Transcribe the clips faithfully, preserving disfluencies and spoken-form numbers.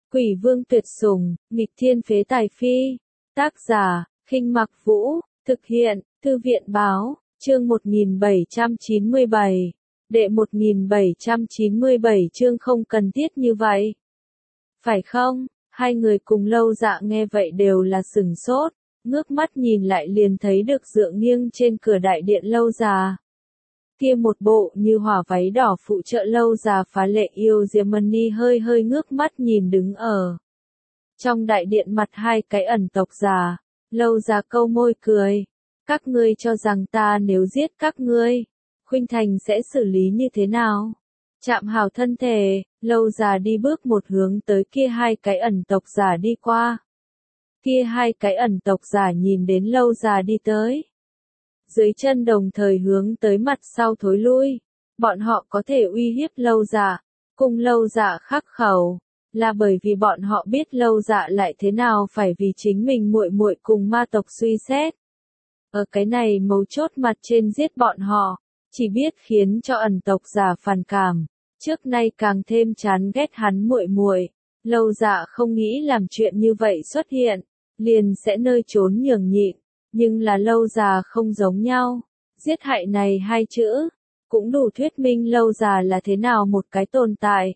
Quỷ vương tuyệt sủng, nghịch thiên phế tài phi. Tác giả, Khinh Mặc Vũ, thực hiện, Thư viện báo, chương một nghìn bảy trăm chín mươi bảy. Đệ một nghìn bảy trăm chín mươi bảy chương không cần thiết như vậy. Phải không? Hai người cùng Lâu Dạ nghe vậy đều là sửng sốt, ngước mắt nhìn lại liền thấy được dựa nghiêng trên cửa đại điện Lâu Già. Kia một bộ như hỏa váy đỏ phụ trợ Lâu Già phá lệ yêu Diệp Mân Ni hơi hơi ngước mắt nhìn đứng ở trong đại điện mặt hai cái ẩn tộc già. Lâu Già câu môi cười, các ngươi cho rằng ta nếu giết các ngươi, Khuynh Thành sẽ xử lý như thế nào? Chạm hảo thân thể, Lâu Già đi bước một hướng tới kia hai cái ẩn tộc già đi qua. Kia hai cái ẩn tộc già nhìn đến Lâu Già đi tới, dưới chân đồng thời hướng tới mặt sau thối lui. Bọn họ có thể uy hiếp Lâu Dạ, cùng Lâu Dạ khắc khẩu, là bởi vì bọn họ biết Lâu Dạ lại thế nào phải vì chính mình muội muội cùng ma tộc suy xét. Ở cái này mấu chốt mặt trên giết bọn họ, chỉ biết khiến cho ẩn tộc già phản cảm, trước nay càng thêm chán ghét hắn muội muội. Lâu Dạ không nghĩ làm chuyện như vậy xuất hiện, liền sẽ nơi trốn nhường nhịn. Nhưng là Lâu Già không giống nhau, giết hại này hai chữ, cũng đủ thuyết minh Lâu Già là thế nào một cái tồn tại.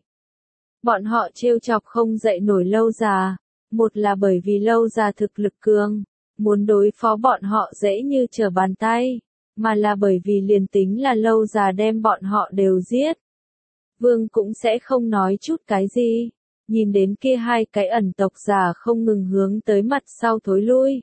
Bọn họ trêu chọc không dậy nổi Lâu Già, một là bởi vì Lâu Già thực lực cường, muốn đối phó bọn họ dễ như trở bàn tay, mà là bởi vì liền tính là Lâu Già đem bọn họ đều giết, Vương cũng sẽ không nói chút cái gì. Nhìn đến kia hai cái ẩn tộc già không ngừng hướng tới mặt sau thối lui,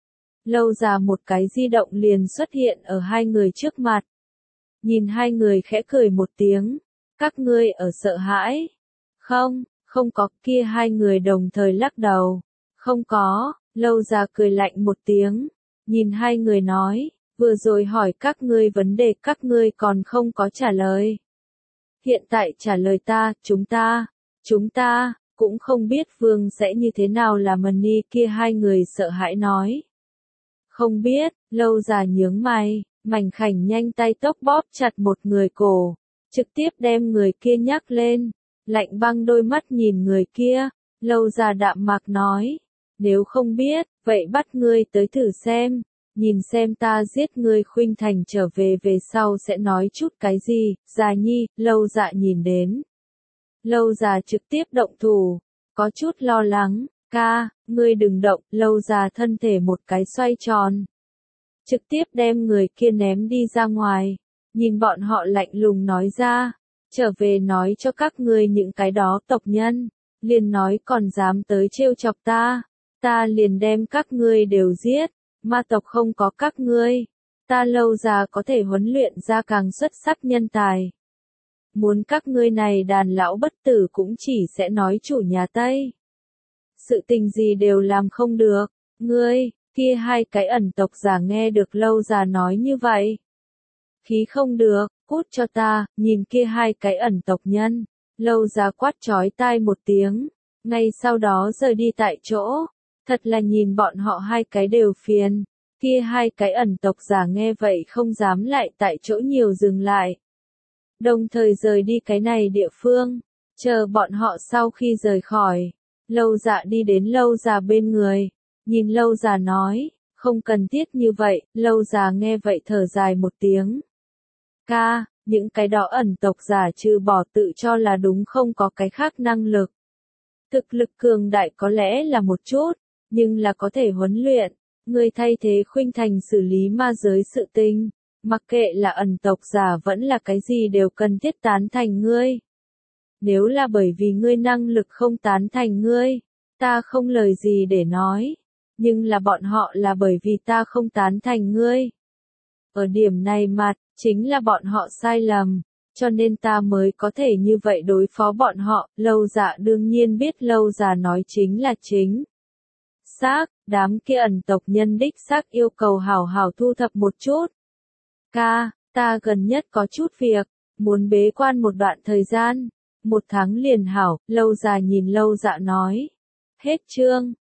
Lâu Già một cái di động liền xuất hiện ở hai người trước mặt. Nhìn hai người khẽ cười một tiếng, các ngươi ở sợ hãi? Không, không có. Kia hai người đồng thời lắc đầu. Không có. Lâu Già cười lạnh một tiếng, nhìn hai người nói, vừa rồi hỏi các ngươi vấn đề các ngươi còn không có trả lời. Hiện tại trả lời ta, chúng ta, chúng ta, cũng không biết Vương sẽ như thế nào là Mân Ni. Kia hai người sợ hãi nói. Không biết. Lâu Già nhướng mày, mảnh khảnh nhanh tay tốc bóp chặt một người cổ, trực tiếp đem người kia nhắc lên, lạnh băng đôi mắt nhìn người kia. Lâu Già đạm mạc nói, nếu không biết, vậy bắt ngươi tới thử xem, nhìn xem ta giết ngươi Khuynh Thành trở về về sau sẽ nói chút cái gì. Già nhi. Lâu Dạ nhìn đến Lâu Già trực tiếp động thủ, có chút lo lắng. Ca, ngươi đừng động. Lâu Già thân thể một cái xoay tròn, trực tiếp đem người kia ném đi ra ngoài, nhìn bọn họ lạnh lùng nói ra, trở về nói cho các ngươi những cái đó tộc nhân, liền nói còn dám tới trêu chọc ta, ta liền đem các ngươi đều giết. Ma tộc không có các ngươi, ta Lâu Già có thể huấn luyện ra càng xuất sắc nhân tài. Muốn các ngươi này đàn lão bất tử cũng chỉ sẽ nói chủ nhà Tây, sự tình gì đều làm không được. Ngươi, kia hai cái ẩn tộc già nghe được Lâu Già nói như vậy, khí không được, cút cho ta. Nhìn kia hai cái ẩn tộc nhân, Lâu Già quát chói tai một tiếng, ngay sau đó rời đi tại chỗ. Thật là nhìn bọn họ hai cái đều phiền. Kia hai cái ẩn tộc già nghe vậy không dám lại tại chỗ nhiều dừng lại, đồng thời rời đi cái này địa phương. Chờ bọn họ sau khi rời khỏi, Lâu Dạ đi đến Lâu Già bên người, nhìn Lâu Già nói, không cần thiết như vậy. Lâu Già nghe vậy thở dài một tiếng. Ca, những cái đó ẩn tộc giả trừ bỏ tự cho là đúng không có cái khác năng lực. Thực lực cường đại có lẽ là một chút, nhưng là có thể huấn luyện. Ngươi thay thế Khuynh Thành xử lý ma giới sự tình, mặc kệ là ẩn tộc giả vẫn là cái gì đều cần thiết tán thành ngươi. Nếu là bởi vì ngươi năng lực không tán thành ngươi, ta không lời gì để nói. Nhưng là bọn họ là bởi vì ta không tán thành ngươi. Ở điểm này mặt, chính là bọn họ sai lầm, cho nên ta mới có thể như vậy đối phó bọn họ. Lâu Dạ đương nhiên biết Lâu Già nói chính là chính xác, đám kia ẩn tộc nhân đích xác yêu cầu hảo hảo thu thập một chút. Ca, ta gần nhất có chút việc, muốn bế quan một đoạn thời gian, một tháng liền hảo. Lâu Già nhìn Lâu Dạ nói. Hết chương.